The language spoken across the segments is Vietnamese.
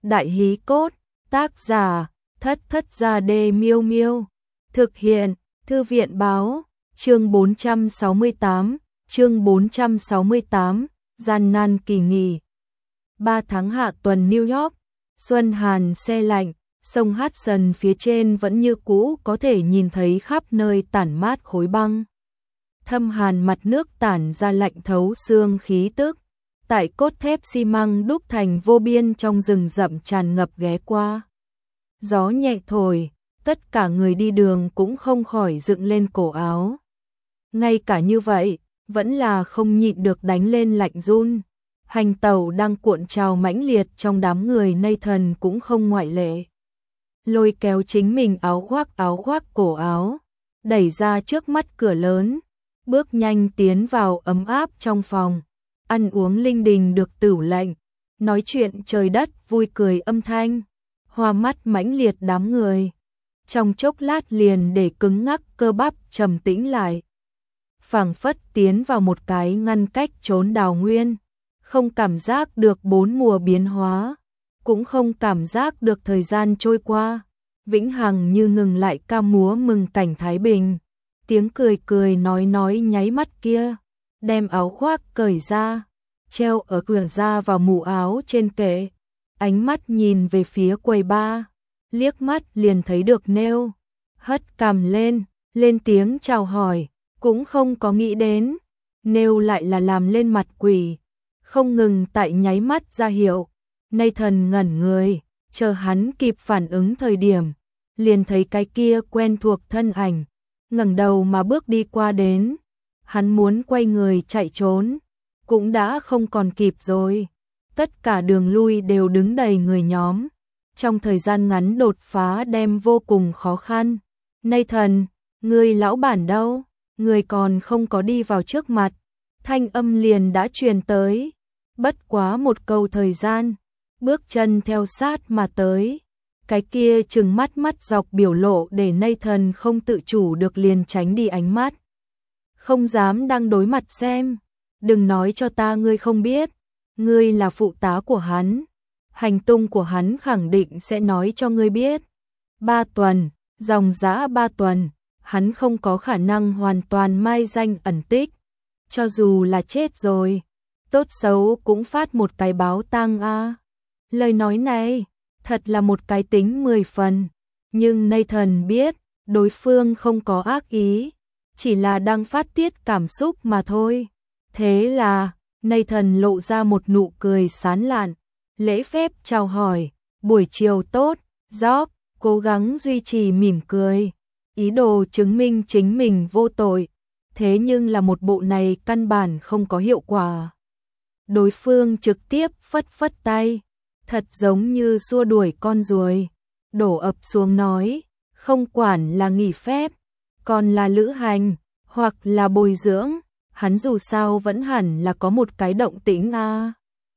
Đại hí cốt, tác giả, Thất Thất Gia Đê Miêu Miêu. Thực hiện, Thư viện báo, chương 468, gian nan kỳ nghỉ. 3 tháng hạ tuần New York, xuân hàn se lạnh, sông Hudson phía trên vẫn như cũ có thể nhìn thấy khắp nơi tản mát khối băng. Thâm hàn mặt nước tản ra lạnh thấu xương khí tức, tại cốt thép xi măng đúc thành vô biên trong rừng rậm tràn ngập ghé qua. Gió nhẹ thổi, tất cả người đi đường cũng không khỏi dựng lên cổ áo. Ngay cả như vậy, vẫn là không nhịn được đánh lên lạnh run. Hành tẩu đang cuộn trào mãnh liệt trong đám người Nathan cũng không ngoại lệ. Lôi kéo chính mình áo khoác cổ áo, đẩy ra trước mắt cửa lớn, bước nhanh tiến vào ấm áp trong phòng. Ăn uống linh đình được tửu lệnh, nói chuyện trời đất vui cười âm thanh, hoa mắt mãnh liệt đám người. Trong chốc lát liền để cứng ngắc cơ bắp trầm tĩnh lại. Phảng phất tiến vào một cái ngăn cách trốn đào nguyên, không cảm giác được 4 mùa biến hóa, cũng không cảm giác được thời gian trôi qua, vĩnh hằng như ngừng lại ca múa mừng cảnh thái bình. Tiếng cười cười nói nháy mắt kia, đem áo khoác cởi ra, treo ở cửa ra vào mũ áo trên kệ, ánh mắt nhìn về phía quầy bar, liếc mắt liền thấy được Nêu, hất cằm lên tiếng chào hỏi, cũng không có nghĩ đến, Nêu lại là làm lên mặt quỷ, không ngừng tại nháy mắt ra hiệu. Nathan ngẩn người, chờ hắn kịp phản ứng thời điểm, liền thấy cái kia quen thuộc thân ảnh, ngẩng đầu mà bước đi qua đến. Hắn muốn quay người chạy trốn, cũng đã không còn kịp rồi. Tất cả đường lui đều đứng đầy người nhóm. Trong thời gian ngắn đột phá đem vô cùng khó khăn. Nathan, người lão bản đâu? Người còn không có đi vào trước mặt. Thanh âm liền đã truyền tới. Bất quá một câu thời gian, bước chân theo sát mà tới. Cái kia trừng mắt dọc biểu lộ để Nathan không tự chủ được liền tránh đi ánh mắt. Không dám đang đối mặt xem, đừng nói cho ta ngươi không biết, ngươi là phụ tá của hắn, hành tung của hắn khẳng định sẽ nói cho ngươi biết. 3 tuần, dòng dã 3 tuần, hắn không có khả năng hoàn toàn mai danh ẩn tích, cho dù là chết rồi, tốt xấu cũng phát một cái báo tang a. Lời nói này, thật là một cái tính 10 phần, nhưng Nathan biết, đối phương không có ác ý, chỉ là đang phát tiết cảm xúc mà thôi. Thế là, Nathan lộ ra một nụ cười sán lạn, lễ phép chào hỏi, buổi chiều tốt, George, cố gắng duy trì mỉm cười, ý đồ chứng minh chính mình vô tội, thế nhưng là một bộ này căn bản không có hiệu quả. Đối phương trực tiếp phất tay, thật giống như xua đuổi con ruồi, đổ ập xuống nói, không quản là nghỉ phép, còn là lữ hành, hoặc là bồi dưỡng, hắn dù sao vẫn hẳn là có một cái động tĩnh a.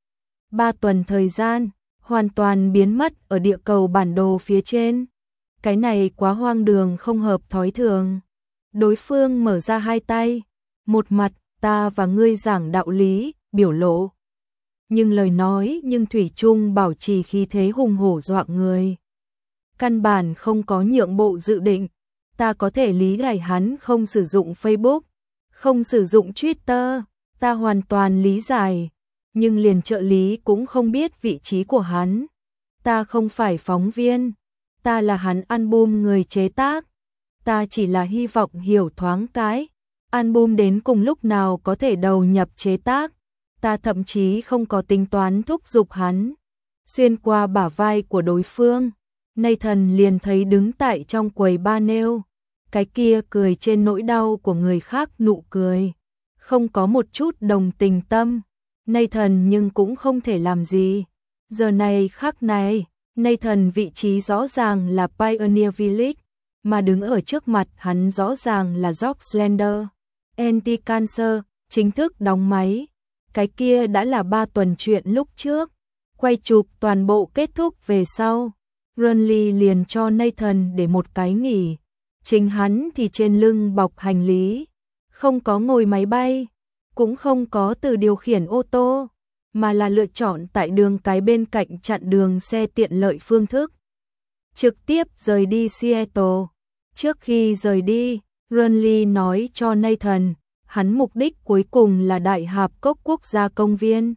3 tuần thời gian, hoàn toàn biến mất ở địa cầu bản đồ phía trên. Cái này quá hoang đường không hợp thói thường. Đối phương mở ra hai tay, một mặt ta và ngươi giảng đạo lý, biểu lộ. Nhưng lời nói nhưng thủy chung bảo trì khí thế hùng hổ dọa người. Căn bản không có nhượng bộ dự định. Ta có thể lý giải hắn không sử dụng Facebook, không sử dụng Twitter, ta hoàn toàn lý giải, nhưng liền trợ lý cũng không biết vị trí của hắn. Ta không phải phóng viên, ta là hắn album người chế tác, ta chỉ là hy vọng hiểu thoáng cái, album đến cùng lúc nào có thể đầu nhập chế tác, ta thậm chí không có tính toán thúc giục hắn. Xuyên qua bả vai của đối phương, Nathan liền thấy đứng tại trong quầy bar Nêu, cái kia cười trên nỗi đau của người khác nụ cười, không có một chút đồng tình tâm. Nathan nhưng cũng không thể làm gì. Giờ này khắc này, Nathan vị trí rõ ràng là Pioneer Village, mà đứng ở trước mặt hắn rõ ràng là George Slender. Anti-Cancer chính thức đóng máy. Cái kia đã là 3 tuần chuyện lúc trước. Quay chụp toàn bộ kết thúc về sau, Runley liền cho Nathan để một cái nghỉ. Chính hắn thì trên lưng bọc hành lý, không có ngồi máy bay, cũng không có từ điều khiển ô tô, mà là lựa chọn tại đường cái bên cạnh chặn đường xe tiện lợi phương thức. Trực tiếp rời đi Seattle. Trước khi rời đi, Renly nói cho Nathan, hắn mục đích cuối cùng là Đại Hạp Cốc Quốc gia công viên.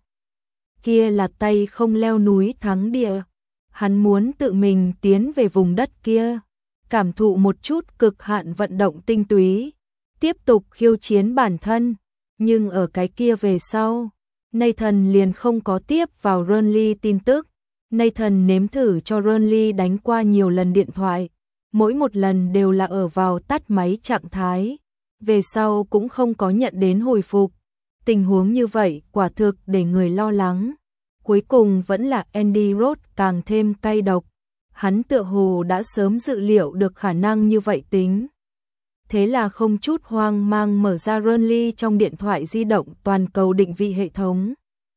Kia là tay không leo núi thắng địa. Hắn muốn tự mình tiến về vùng đất kia, cảm thụ một chút cực hạn vận động tinh túy, tiếp tục khiêu chiến bản thân. Nhưng ở cái kia về sau, Nathan liền không có tiếp vào Renly tin tức. Nathan nếm thử cho Renly đánh qua nhiều lần điện thoại, mỗi một lần đều là ở vào tắt máy trạng thái, về sau cũng không có nhận đến hồi phục. Tình huống như vậy quả thực để người lo lắng. Cuối cùng vẫn là Andy Rose càng thêm cay độc, hắn tựa hồ đã sớm dự liệu được khả năng như vậy tính. Thế là không chút hoang mang mở ra Renly trong điện thoại di động toàn cầu định vị hệ thống.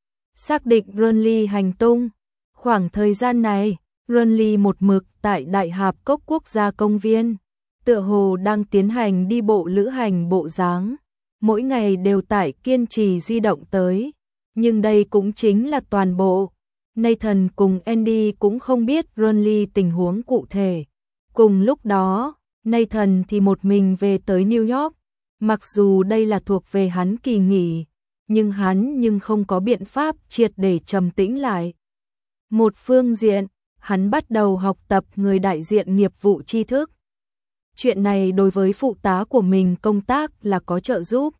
Xác định Renly hành tung. Khoảng thời gian này, Renly một mực tại Đại Hạp Cốc Quốc gia công viên, tựa hồ đang tiến hành đi bộ lữ hành bộ dáng, mỗi ngày đều tải kiên trì di động tới. Nhưng đây cũng chính là toàn bộ. Nathan cùng Andy cũng không biết Renly tình huống cụ thể. Cùng lúc đó, Nathan thì một mình về tới New York. Mặc dù đây là thuộc về hắn kỳ nghỉ, nhưng hắn không có biện pháp triệt để trầm tĩnh lại. Một phương diện, hắn bắt đầu học tập người đại diện nghiệp vụ tri thức. Chuyện này đối với phụ tá của mình công tác là có trợ giúp.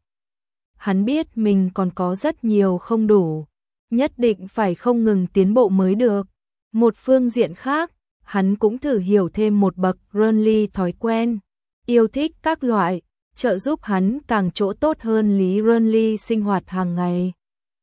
Hắn biết mình còn có rất nhiều không đủ, nhất định phải không ngừng tiến bộ mới được. Một phương diện khác, hắn cũng thử hiểu thêm một bậc Renly thói quen, yêu thích các loại, trợ giúp hắn càng chỗ tốt hơn lý Renly sinh hoạt hàng ngày.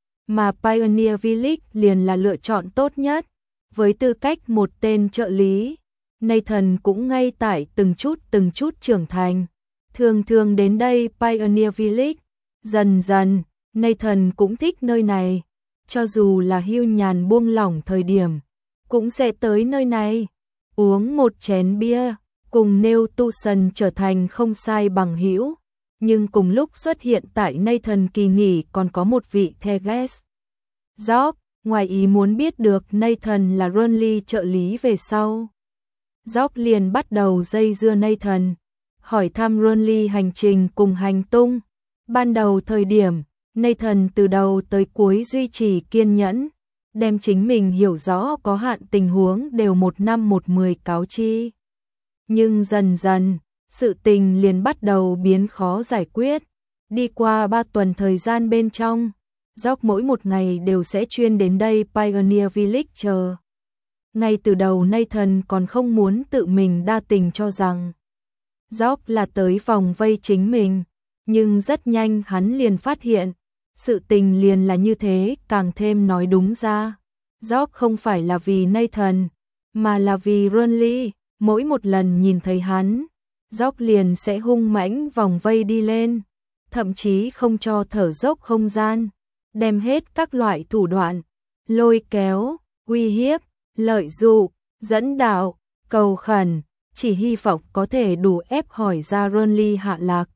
Mà Pioneer Village liền là lựa chọn tốt nhất. Với tư cách một tên trợ lý, Nathan cũng ngay tại từng chút trưởng thành. Thường đến đây Pioneer Village. Dần dần, Nathan cũng thích nơi này. Cho dù là hưu nhàn buông lỏng thời điểm, cũng sẽ tới nơi này. Uống một chén bia, cùng Neil Tucson trở thành không sai bằng hữu. Nhưng cùng lúc xuất hiện tại Nathan kỳ nghỉ còn có một vị the guest. Jock, ngoài ý muốn biết được Nathan là Renly trợ lý về sau. Jock liền bắt đầu dây dưa Nathan, hỏi thăm Renly hành trình cùng hành tung. Ban đầu thời điểm, Nathan từ đầu tới cuối duy trì kiên nhẫn, đem chính mình hiểu rõ có hạn tình huống đều 1/10 cáo chi. Nhưng dần dần, sự tình liền bắt đầu biến khó giải quyết. Đi qua 3 tuần thời gian bên trong, Jock mỗi một ngày đều sẽ chuyên đến đây Pioneer Village chờ. Ngay từ đầu Nathan còn không muốn tự mình đa tình cho rằng Jock là tới vòng vây chính mình, nhưng rất nhanh hắn liền phát hiện, sự tình liền là như thế, càng thêm nói đúng ra. Jock không phải là vì Nathan, mà là vì Renly. Mỗi một lần nhìn thấy hắn, Jock liền sẽ hung mãnh vòng vây đi lên, thậm chí không cho thở dốc không gian, đem hết các loại thủ đoạn, lôi kéo, uy hiếp, lợi dụ, dẫn đạo, cầu khẩn, chỉ hy vọng có thể đủ ép hỏi ra Renly hạ lạc.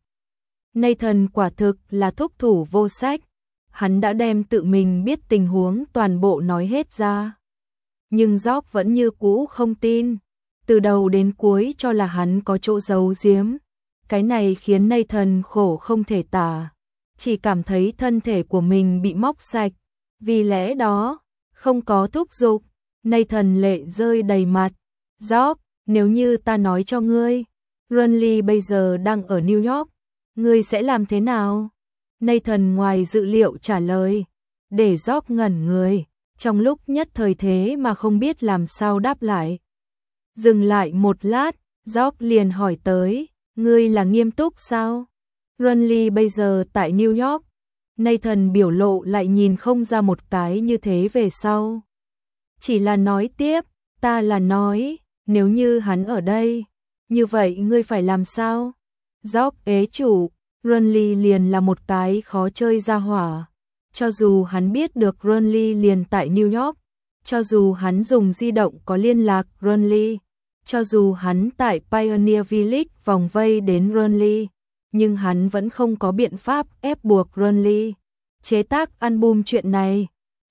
Nathan quả thực là thúc thủ vô sách, hắn đã đem tự mình biết tình huống toàn bộ nói hết ra. Nhưng Jock vẫn như cũ không tin, từ đầu đến cuối cho là hắn có chỗ giấu giếm. Cái này khiến Nathan khổ không thể tả, chỉ cảm thấy thân thể của mình bị móc sạch. Vì lẽ đó, không có thúc giục, Nathan lệ rơi đầy mặt. Jock, nếu như ta nói cho ngươi, Renly bây giờ đang ở New York, ngươi sẽ làm thế nào? Nathan ngoài dự liệu trả lời, để Jock ngẩn người, trong lúc nhất thời thế mà không biết làm sao đáp lại. Dừng lại một lát, Jock liền hỏi tới, ngươi là nghiêm túc sao? Renly bây giờ tại New York. Nathan biểu lộ lại nhìn không ra một cái như thế về sau. Chỉ là nói tiếp, ta là nói, nếu như hắn ở đây, như vậy ngươi phải làm sao? Jock ế chủ, Renly liền là một cái khó chơi ra hỏa. Cho dù hắn biết được Renly liền tại New York, cho dù hắn dùng di động có liên lạc Renly, cho dù hắn tại Pioneer Village vòng vây đến Renly, nhưng hắn vẫn không có biện pháp ép buộc Renly chế tác album. Chuyện này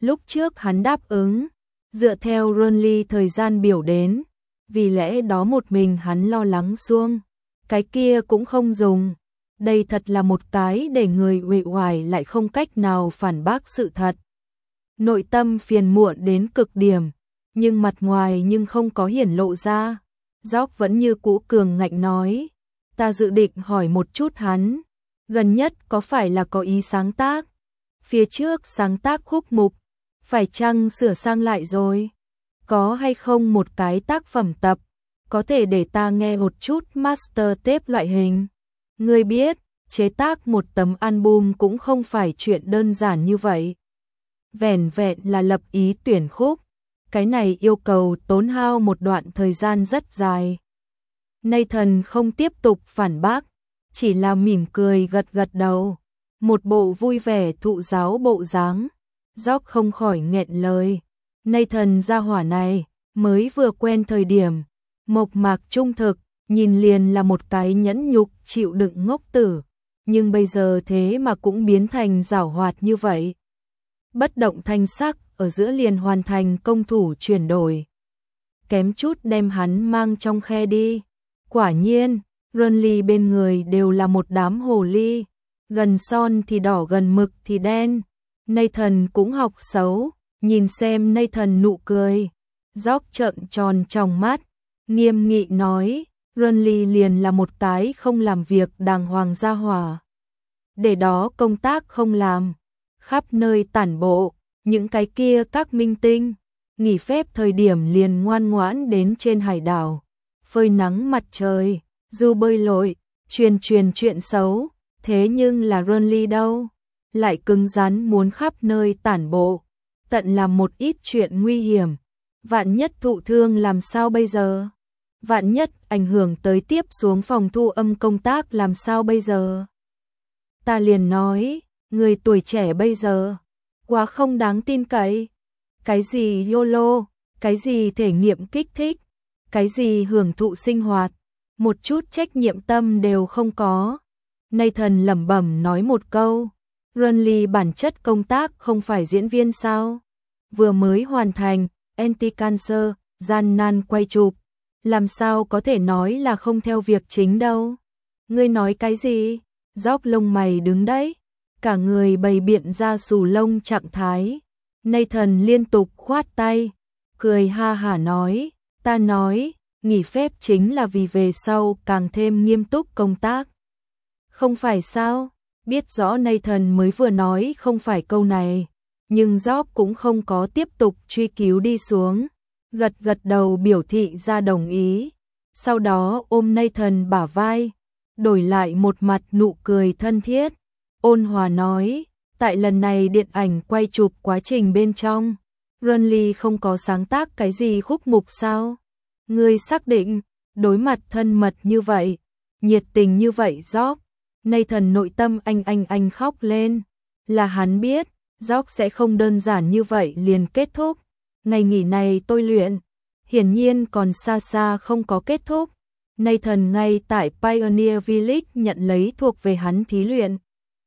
Lúc trước hắn đáp ứng, dựa theo Ronly thời gian biểu đến, vì lẽ đó một mình hắn lo lắng xuông, cái kia cũng không dùng. Đây thật là một cái để người uể oải lại không cách nào phản bác sự thật. Nội tâm phiền muộn đến cực điểm, nhưng mặt ngoài nhưng không có hiển lộ ra. Jock vẫn như cũ cường ngạnh nói, ta dự định hỏi một chút hắn, gần nhất có phải là có ý sáng tác? Phía trước sáng tác khúc mục, phải chăng sửa sang lại rồi? Có hay không một cái tác phẩm tập, có thể để ta nghe một chút master tape loại hình? Ngươi biết, chế tác một tấm album cũng không phải chuyện đơn giản như vậy. Vẻn vẹn là lập ý tuyển khúc, cái này yêu cầu tốn hao một đoạn thời gian rất dài. Nathan không tiếp tục phản bác, chỉ là mỉm cười gật gật đầu, một bộ vui vẻ thụ giáo bộ dáng. Jock không khỏi nghẹn lời, Nathan gia hỏa này, mới vừa quen thời điểm, mộc mạc trung thực, nhìn liền là một cái nhẫn nhục chịu đựng ngốc tử, nhưng bây giờ thế mà cũng biến thành giảo hoạt như vậy. Bất động thanh sắc, ở giữa liền hoàn thành công thủ chuyển đổi. Kém chút đem hắn mang trong khe đi. Quả nhiên, Ronly bên người đều là một đám hồ ly, gần son thì đỏ gần mực thì đen. Nathan cũng học xấu, nhìn xem Nathan nụ cười. Jock trợn tròn tròng mắt, nghiêm nghị nói, Ronly liền là một cái không làm việc đàng hoàng gia hỏa. Để đó công tác không làm, khắp nơi tản bộ, những cái kia các minh tinh, nghỉ phép thời điểm liền ngoan ngoãn đến trên hải đảo, phơi nắng mặt trời, du bơi lội, truyền chuyện xấu, thế nhưng là Ronly đâu, lại cứng rắn muốn khắp nơi tản bộ, tận làm một ít chuyện nguy hiểm, vạn nhất thụ thương làm sao bây giờ? Vạn nhất ảnh hưởng tới tiếp xuống phòng thu âm công tác làm sao bây giờ? Ta liền nói, người tuổi trẻ bây giờ, quá không đáng tin cậy. Cái gì YOLO, cái gì thể nghiệm kích thích, cái gì hưởng thụ sinh hoạt, một chút trách nhiệm tâm đều không có. Nathan lẩm bẩm nói một câu, Ronly bản chất công tác không phải diễn viên sao? Vừa mới hoàn thành, Anti-Cancer, gian nan quay chụp, làm sao có thể nói là không theo việc chính đâu? Ngươi nói cái gì? Jock lông mày đứng đấy, cả người bày biện ra xù lông trạng thái. Nathan liên tục khoát tay, cười ha hả nói, ta nói, nghỉ phép chính là vì về sau càng thêm nghiêm túc công tác. Không phải sao? Biết rõ Nathan mới vừa nói không phải câu này, nhưng Jock cũng không có tiếp tục truy cứu đi xuống, gật gật đầu biểu thị ra đồng ý. Sau đó ôm Nathan bả vai, đổi lại một mặt nụ cười thân thiết, ôn hòa nói, tại lần này điện ảnh quay chụp quá trình bên trong, Ronly không có sáng tác cái gì khúc mục sao? Ngươi xác định, đối mặt thân mật như vậy, nhiệt tình như vậy Jock. Nathan nội tâm anh khóc lên, là hắn biết, Jock sẽ không đơn giản như vậy liền kết thúc. Ngày nghỉ này tôi luyện, hiển nhiên còn xa xa không có kết thúc. Nathan ngay tại Pioneer Village nhận lấy thuộc về hắn thí luyện,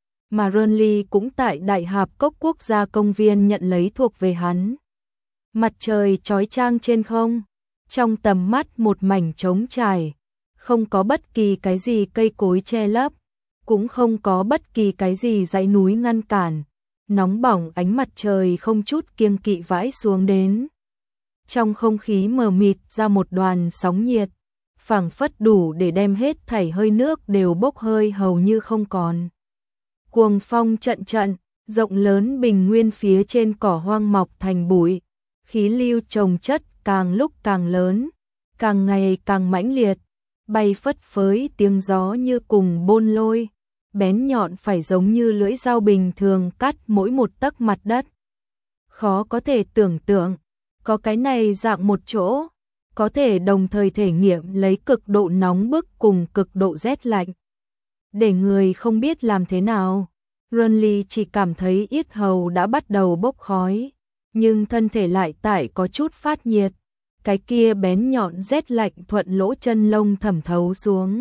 mà Ronly cũng tại Đại Hạp Cốc Quốc gia công viên nhận lấy thuộc về hắn. Mặt trời chói chang trên không, trong tầm mắt một mảnh trống trải, không có bất kỳ cái gì cây cối che lấp, cũng không có bất kỳ cái gì dãy núi ngăn cản. Nóng bỏng ánh mặt trời không chút kiêng kỵ vãi xuống đến. Trong không khí mờ mịt ra một đoàn sóng nhiệt, phảng phất đủ để đem hết thảy hơi nước đều bốc hơi hầu như không còn. Cuồng phong trận trận, rộng lớn bình nguyên phía trên cỏ hoang mọc thành bụi, khí lưu chồng chất càng lúc càng lớn, càng ngày càng mãnh liệt, bay phất phới tiếng gió như cùng bôn lôi, bén nhọn phải giống như lưỡi dao bình thường cắt mỗi một tấc mặt đất. Khó có thể tưởng tượng, có cái này dạng một chỗ, có thể đồng thời thể nghiệm lấy cực độ nóng bức cùng cực độ rét lạnh. Để người không biết làm thế nào, Ronly chỉ cảm thấy yết hầu đã bắt đầu bốc khói, nhưng thân thể lại tại có chút phát nhiệt, cái kia bén nhọn rét lạnh thuận lỗ chân lông thẩm thấu xuống.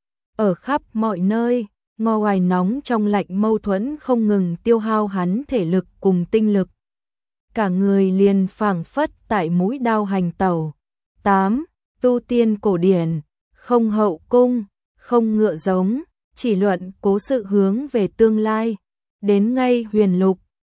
Ở khắp mọi nơi, ngò ngoài nóng trong lạnh mâu thuẫn không ngừng tiêu hao hắn thể lực cùng tinh lực. cả người liền phảng phất tại mũi đao hành tẩu. 8. Tu tiên cổ điển, không hậu cung, không ngựa giống, chỉ luận cố sự hướng về tương lai. Đến ngay huyền lục,